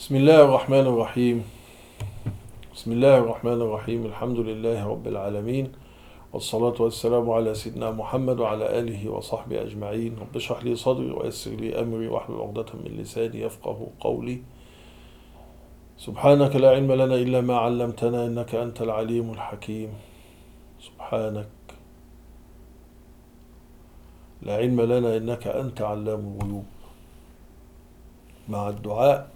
بسم الله الرحمن الرحيم. بسم الله الرحمن الرحيم. الحمد لله رب العالمين، والصلاة والسلام على سيدنا محمد وعلى آله وصحبه أجمعين. رب اشرح لي صدري ويسر لي أمري واحلل عقدة من لساني يفقه قولي. سبحانك لا علم لنا إلا ما علمتنا إنك أنت العليم الحكيم. سبحانك لا علم لنا إنك أنت علام الغيوب. مع الدعاء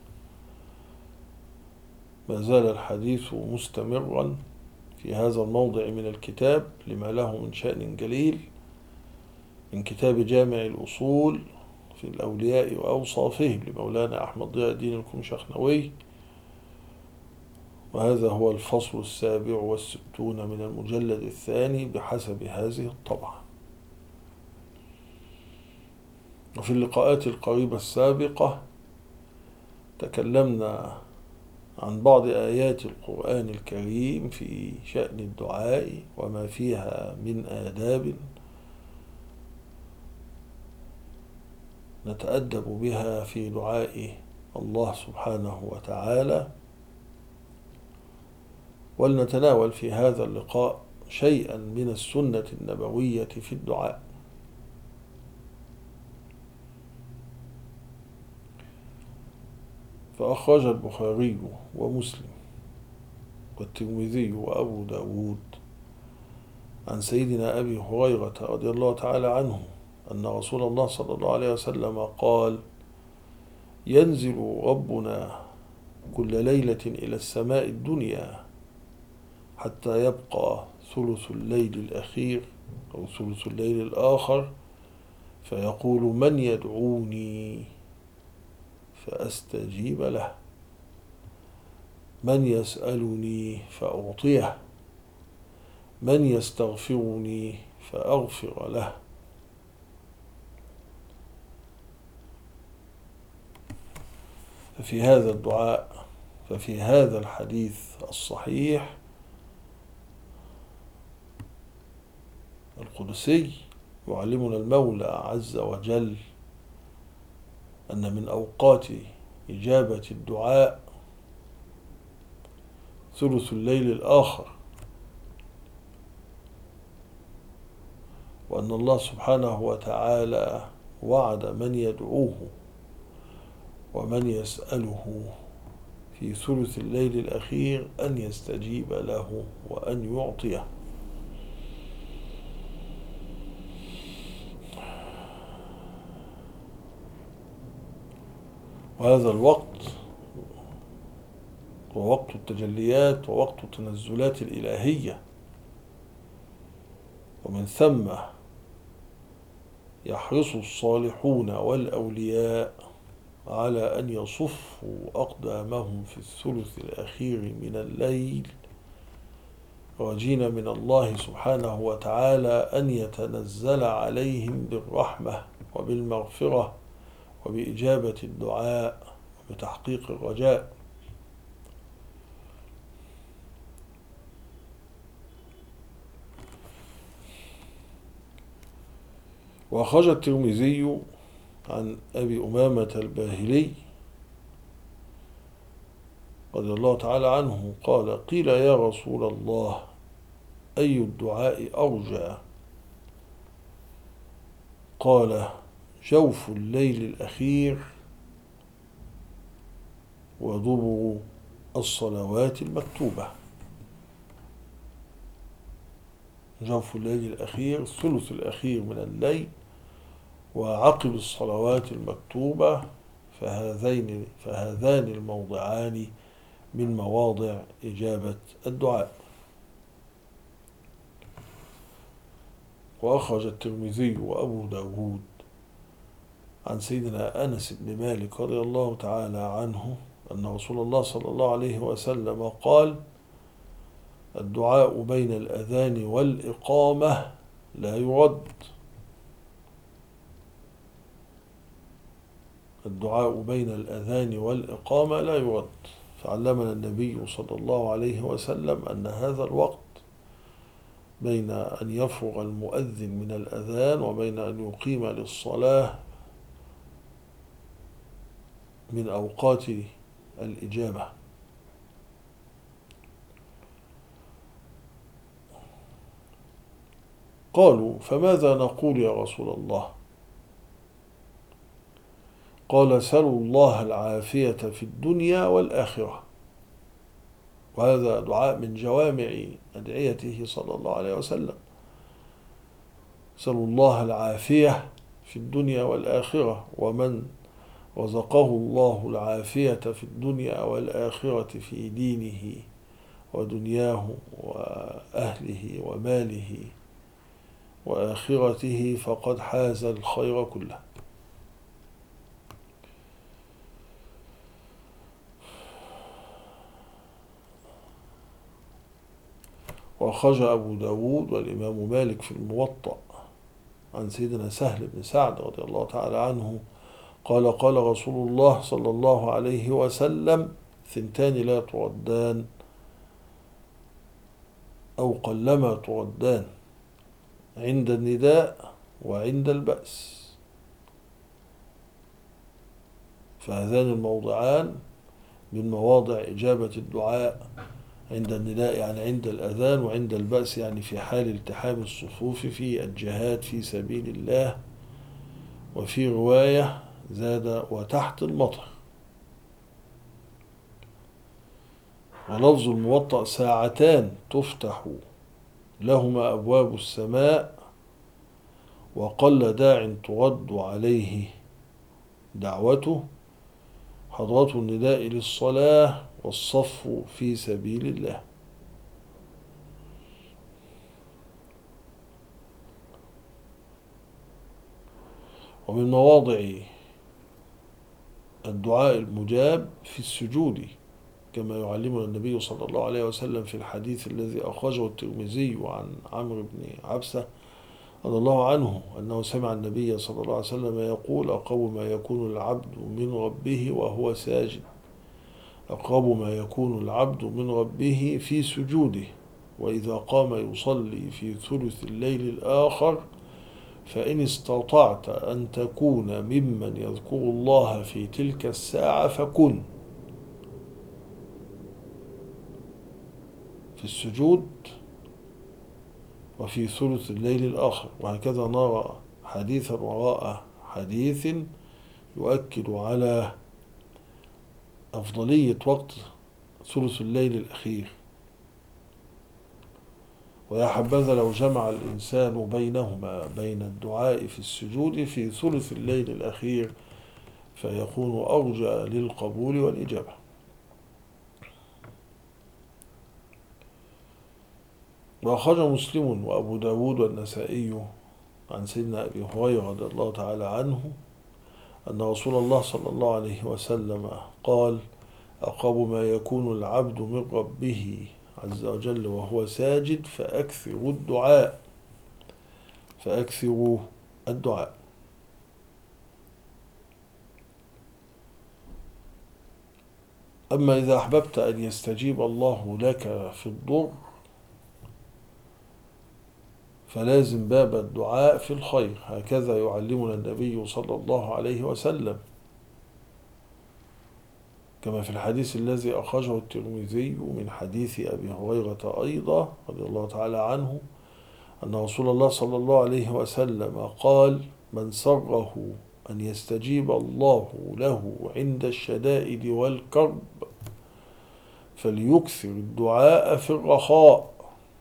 ما زال الحديث مستمرا في هذا الموضع من الكتاب لما له من شأن جليل، من كتاب جامع الأصول في الأولياء وأوصافهم لمولانا أحمد ضياء الدين الكمشخنوي، وهذا هو الفصل 67 من المجلد الثاني بحسب هذه الطبعة. وفي اللقاءات القريبة السابقة تكلمنا عن بعض آيات القرآن الكريم في شأن الدعاء وما فيها من آداب نتأدب بها في دعاء الله سبحانه وتعالى. ولنتناول في هذا اللقاء شيئا من السنة النبوية في الدعاء. فأخرج البخاري ومسلم والترمذي وأبو داود عن سيدنا أبي هريرة رضي الله تعالى عنه أن رسول الله صلى الله عليه وسلم قال: ينزل ربنا كل ليلة إلى السماء الدنيا حتى يبقى ثلث الليل الأخير أو ثلث الليل الآخر، فيقول: من يدعوني فأستجيب له، من يسألني فأعطيه، من يستغفرني فأغفر له. ففي هذا الدعاء ففي هذا الحديث الصحيح القدسي يعلمنا المولى عز وجل أن من أوقات إجابة الدعاء ثلث الليل الآخر، وأن الله سبحانه وتعالى وعد من يدعوه ومن يسأله في ثلث الليل الأخير أن يستجيب له وأن يعطيه. وهذا الوقت هو وقت التجليات ووقت التنزلات الإلهية، ومن ثم يحرص الصالحون والأولياء على أن يصفوا أقدامهم في الثلث الأخير من الليل، راجين من الله سبحانه وتعالى أن يتنزل عليهم بالرحمة وبالمغفرة وبإجابة الدعاء وبتحقيق الرجاء. وأخرج الترمذي عن أبي أمامة الباهلي رضي الله تعالى عنه قال: قيل يا رسول الله أي الدعاء أرجى؟ قال: جوف الليل الأخير ودبر الصلوات المكتوبة. جوف الليل الأخير الثلث الأخير من الليل وعقب الصلوات المكتوبة، فهذان الموضعان من مواضع إجابة الدعاء. وأخرج الترمذي وأبو داود عن سيدنا أنس بن مالك رضي الله تعالى عنه أن رسول الله صلى الله عليه وسلم قال: الدعاء بين الأذان والإقامة لا يرد. الدعاء بين الأذان والإقامة لا يرد. فعلمنا النبي صلى الله عليه وسلم أن هذا الوقت بين أن يفرغ المؤذن من الأذان وبين أن يقيم للصلاة من أوقات الإجابة. قالوا: فماذا نقول يا رسول الله؟ قال: سلوا الله العافية في الدنيا والآخرة. وهذا دعاء من جوامع أدعيته صلى الله عليه وسلم. سلوا الله العافية في الدنيا والآخرة، ومن رزقه الله العافية في الدنيا والآخرة في دينه ودنياه وأهله وماله وآخرته فقد حاز الخير كله. وأخرج أبو داود والإمام مالك في الموطأ عن سيدنا سهل بن سعد رضي الله تعالى عنه قال: قال رسول الله صلى الله عليه وسلم: ثنتان لا تردان أو قلما تردان، عند النداء وعند البأس. فهذان الموضعان من مواضع إجابة الدعاء: عند النداء يعني عند الأذان، وعند البأس يعني في حال التحام الصفوف في الجهاد في سبيل الله. وفي رواية زاد: وتحت المطر. ولفظ الموطأ: ساعتان تفتح لهما أبواب السماء، وقل داع ترد عليه دعوته، حضرة النداء للصلاة والصف في سبيل الله. ومن مواضع الدعاء المجاب في السجود، كما يعلمنا النبي صلى الله عليه وسلم في الحديث الذي أخرجه الترمذي عن عمرو بن عبسة رضي الله عنه أنه سمع النبي صلى الله عليه وسلم يقول: أقرب ما يكون العبد من ربه وهو ساجد، أقرب ما يكون العبد من ربه في سجوده، وإذا قام يصلي في ثلث الليل الآخر فإن استطعت أن تكون ممن يذكر الله في تلك الساعة فكن. في السجود وفي ثلث الليل الآخر. وهكذا نرى حديثا وراء حديث يؤكد على أفضلية وقت ثلث الليل الأخير. ويا حبذا لو جمع الإنسان بينهما، بين الدعاء في السجود في ثلث الليل الأخير، فيكون أرجى للقبول والإجابة. وأخرج مسلم وأبو داود والنسائي عن سيدنا أبي هريرة رضي الله تعالى عنه أن رسول الله صلى الله عليه وسلم قال: أقرب ما يكون العبد من ربه عز وجل وهو ساجد فأكثروا الدعاء. فأكثروا الدعاء. أما إذا أحببت أن يستجيب الله لك في الضر فلازم باب الدعاء في الخير. هكذا يعلمنا النبي صلى الله عليه وسلم، كما في الحديث الذي أخرجه الترمذي من حديث أبي هريرة أيضا رضي الله تعالى عنه أن رسول الله صلى الله عليه وسلم قال: من سره أن يستجيب الله له عند الشدائد والكرب فليكثر الدعاء في الرخاء.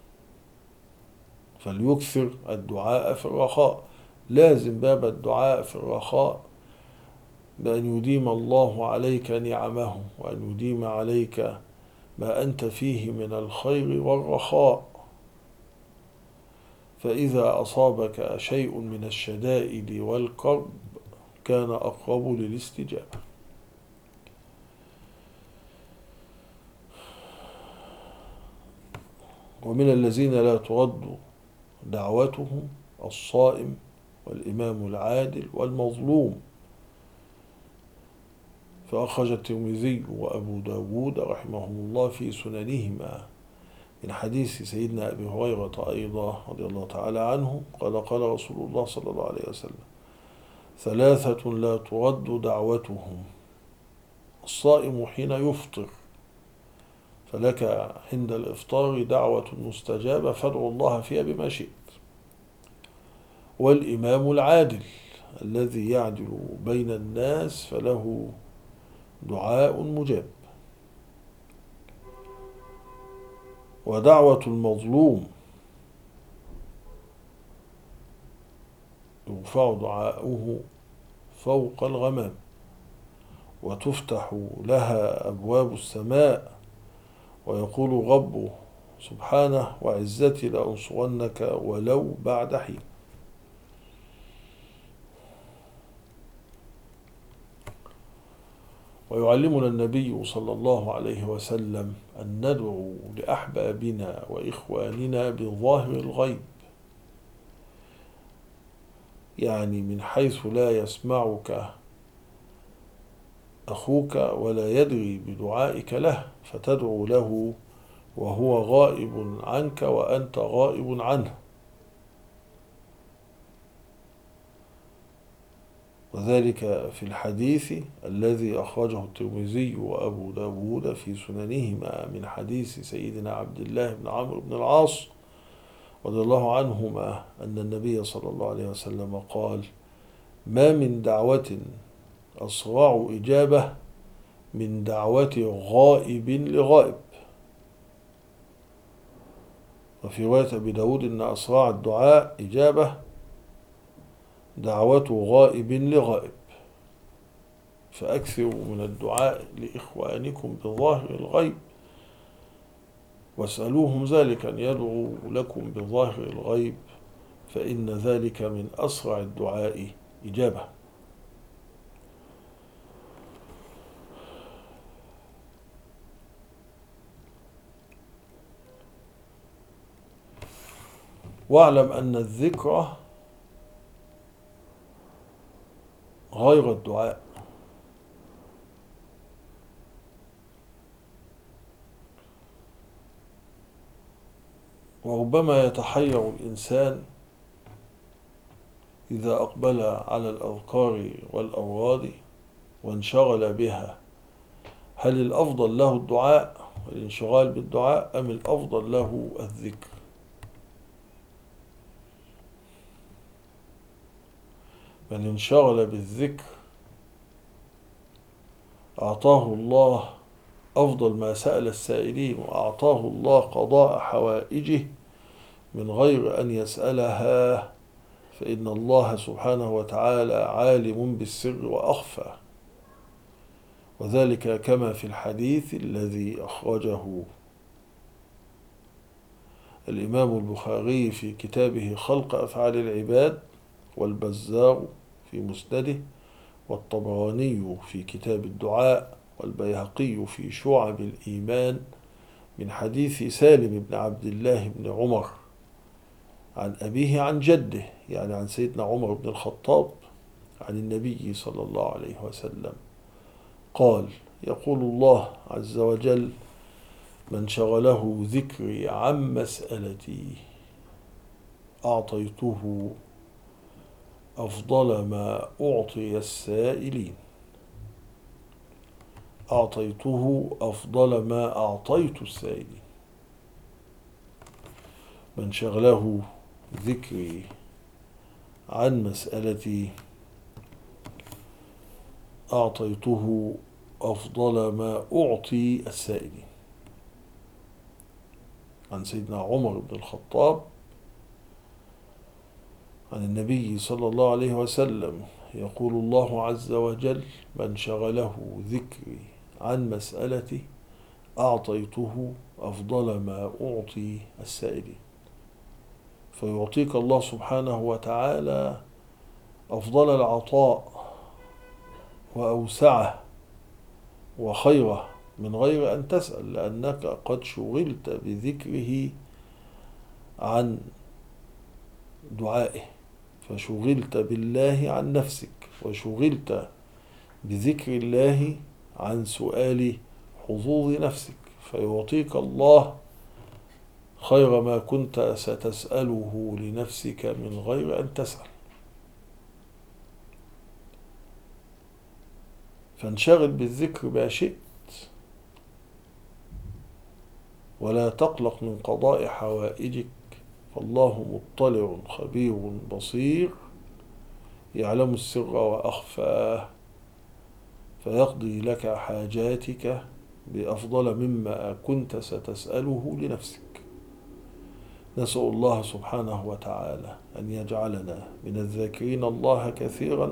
فليكثر الدعاء في الرخاء. لازم باب الدعاء في الرخاء بأن يديم الله عليك نعمه، وأن يديم عليك ما أنت فيه من الخير والرخاء. فإذا أصابك شيء من الشدائد والكرب كان أقرب للاستجابة. ومن الذين لا ترد دعوتهم الصائم والإمام العادل والمظلوم. فأخرج الترمذي وأبو داود رحمهم الله في سننهما من حديث سيدنا أبي هريرة أيضا رضي الله تعالى عنه قال: قال رسول الله صلى الله عليه وسلم: ثلاثة لا ترد دعوتهم: الصائم حين يفطر، فلك عند الإفطار دعوة مستجابة فادعوا الله فيها بما شئت. والإمام العادل الذي يعدل بين الناس فله دعاء مجاب. ودعوة المظلوم يرفع دعاؤه فوق الغمام، وتفتح لها أبواب السماء، ويقول ربه سبحانه وعزتي لأنصرنك ولو بعد حين. ويعلمنا النبي صلى الله عليه وسلم أن ندعو لأحبابنا وإخواننا بظاهر الغيب، يعني من حيث لا يسمعك أخوك ولا يدري بدعائك له، فتدعو له وهو غائب عنك وأنت غائب عنه. وذلك في الحديث الذي أخرجه الترمذي وأبو داود في سننهما من حديث سيدنا عبد الله بن عمرو بن العاص رضي الله عنهما أن النبي صلى الله عليه وسلم قال: ما من دعوة أسرع إجابة من دعوة غائب لغائب. وفي رواية أبي داود أن أسرع الدعاء إجابة دعوة غائب لغائب. فأكثروا من الدعاء لإخوانكم بظاهر الغيب، واسألوهم ذلك أن يدعوا لكم بظاهر الغيب، فإن ذلك من أسرع الدعاء إجابة. واعلم أن الذكر غير الدعاء، وربما يتحير الإنسان إذا أقبل على الأذكار والأوراد وانشغل بها، هل الأفضل له الدعاء والانشغال بالدعاء أم الأفضل له الذكر؟ من انشغل بالذكر أعطاه الله أفضل ما سأل السائلين، وأعطاه الله قضاء حوائجه من غير أن يسألها، فإن الله سبحانه وتعالى عالم بالسر وأخفى. وذلك كما في الحديث الذي أخرجه الإمام البخاري في كتابه خلق أفعال العباد، والبزار في مسنده، والطبراني في كتاب الدعاء، والبيهقي في شعب الإيمان، من حديث سالم بن عبد الله بن عمر عن أبيه عن جده، يعني عن سيدنا عمر بن الخطاب عن النبي صلى الله عليه وسلم قال: يقول الله عز وجل: من شغله ذكري عن مسألتي أعطيته أفضل ما أعطي السائلين، أعطيته أفضل ما أعطيت السائلين. من شغله ذكري عن مسألتي أعطيته أفضل ما أعطي السائلين. عن سيدنا عمر بن الخطاب عن النبي صلى الله عليه وسلم يقول الله عز وجل: من شغله ذكري عن مسألتي أعطيته أفضل ما أعطي السائلين. فيعطيك الله سبحانه وتعالى أفضل العطاء وأوسعه وخيره من غير أن تسأل، لأنك قد شغلت بذكره عن دعائه، فشغلت بالله عن نفسك، وشغلت بذكر الله عن سؤال حظوظ نفسك، فيعطيك الله خير ما كنت ستسأله لنفسك من غير أن تسأل. فانشغل بالذكر ما شئت، ولا تقلق من قضاء حوائجك، فالله مطلع خبير بصير يعلم السر وأخفاه، فيقضي لك حاجاتك بأفضل مما كنت ستسأله لنفسك. نسأل الله سبحانه وتعالى أن يجعلنا من الذاكرين الله كثيرا،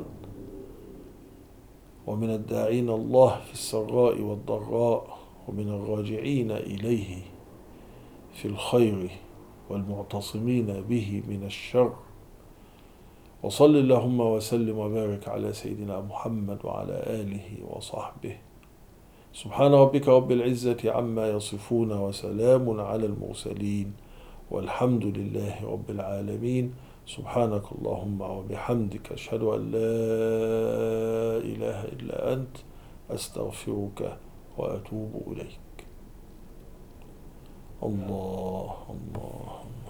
ومن الداعين الله في السراء والضراء، ومن الراجعين إليه في الخير، والمعتصمين به من الشر. وصل اللهم وسلم وبارك على سيدنا محمد وعلى آله وصحبه. سبحان ربك رب العزة عما يصفون، وسلام على المرسلين، والحمد لله رب العالمين. سبحانك اللهم وبحمدك، أشهد أن لا إله إلا أنت، أستغفرك وأتوب إليك. الله الله.